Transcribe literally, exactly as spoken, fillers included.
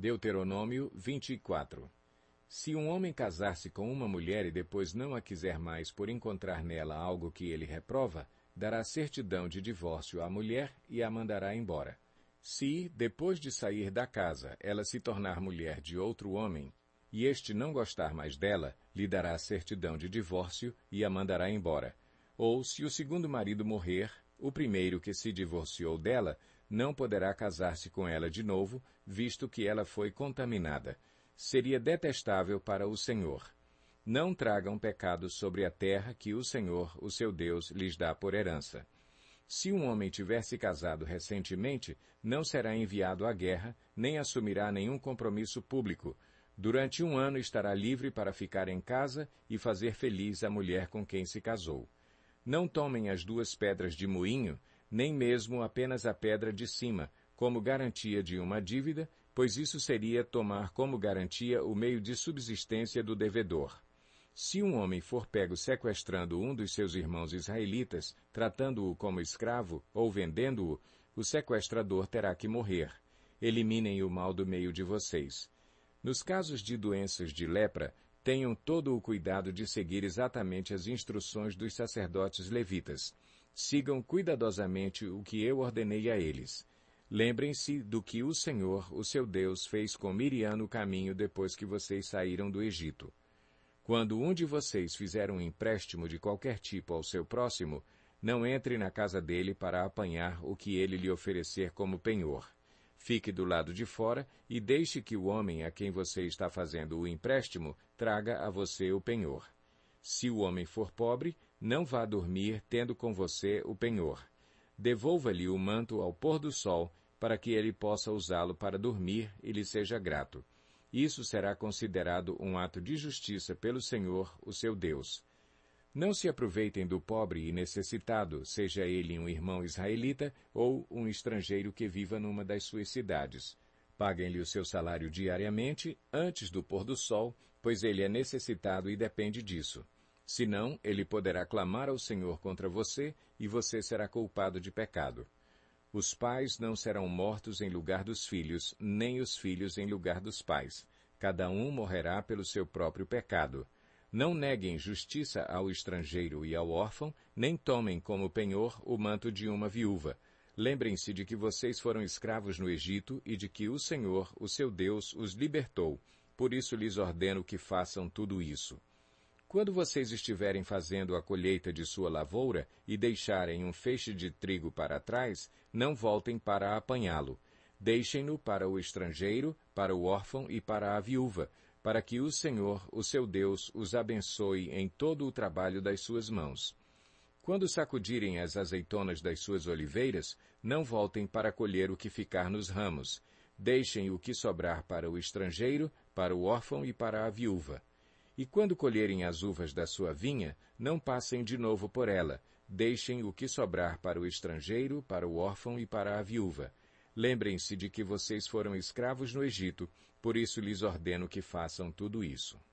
Deuteronômio vinte e quatro. Se um homem casar-se com uma mulher e depois não a quiser mais por encontrar nela algo que ele reprova, dará certidão de divórcio à mulher e a mandará embora. Se, depois de sair da casa, ela se tornar mulher de outro homem, e este não gostar mais dela, lhe dará certidão de divórcio e a mandará embora. Ou, se o segundo marido morrer, o primeiro que se divorciou dela não poderá casar-se com ela de novo, visto que ela foi contaminada. Seria detestável para o Senhor. Não tragam pecado sobre a terra que o Senhor, o seu Deus, lhes dá por herança. Se um homem tiver se casado recentemente, não será enviado à guerra, nem assumirá nenhum compromisso público. Durante um ano estará livre para ficar em casa e fazer feliz a mulher com quem se casou. Não tomem as duas pedras de moinho, nem mesmo apenas a pedra de cima, como garantia de uma dívida, pois isso seria tomar como garantia o meio de subsistência do devedor. Se um homem for pego sequestrando um dos seus irmãos israelitas, tratando-o como escravo ou vendendo-o, o sequestrador terá que morrer. Eliminem o mal do meio de vocês. Nos casos de doenças de lepra, tenham todo o cuidado de seguir exatamente as instruções dos sacerdotes levitas. Sigam cuidadosamente o que eu ordenei a eles. Lembrem-se do que o Senhor, o seu Deus, fez com Miriam no caminho depois que vocês saíram do Egito. Quando um de vocês fizer um empréstimo de qualquer tipo ao seu próximo, não entre na casa dele para apanhar o que ele lhe oferecer como penhor. Fique do lado de fora e deixe que o homem a quem você está fazendo o empréstimo traga a você o penhor. Se o homem for pobre, não vá dormir tendo com você o penhor. Devolva-lhe o manto ao pôr do sol, para que ele possa usá-lo para dormir e lhe seja grato. Isso será considerado um ato de justiça pelo Senhor, o seu Deus. Não se aproveitem do pobre e necessitado, seja ele um irmão israelita ou um estrangeiro que viva numa das suas cidades. Paguem-lhe o seu salário diariamente, antes do pôr do sol, pois ele é necessitado e depende disso. Senão, ele poderá clamar ao Senhor contra você e você será culpado de pecado. Os pais não serão mortos em lugar dos filhos, nem os filhos em lugar dos pais. Cada um morrerá pelo seu próprio pecado. Não neguem justiça ao estrangeiro e ao órfão, nem tomem como penhor o manto de uma viúva. Lembrem-se de que vocês foram escravos no Egito e de que o Senhor, o seu Deus, os libertou. Por isso lhes ordeno que façam tudo isso. Quando vocês estiverem fazendo a colheita de sua lavoura e deixarem um feixe de trigo para trás, não voltem para apanhá-lo. Deixem-no para o estrangeiro, para o órfão e para a viúva, para que o Senhor, o seu Deus, os abençoe em todo o trabalho das suas mãos. Quando sacudirem as azeitonas das suas oliveiras, não voltem para colher o que ficar nos ramos. Deixem o que sobrar para o estrangeiro, para o órfão e para a viúva. E quando colherem as uvas da sua vinha, não passem de novo por ela. Deixem o que sobrar para o estrangeiro, para o órfão e para a viúva. Lembrem-se de que vocês foram escravos no Egito, por isso lhes ordeno que façam tudo isso.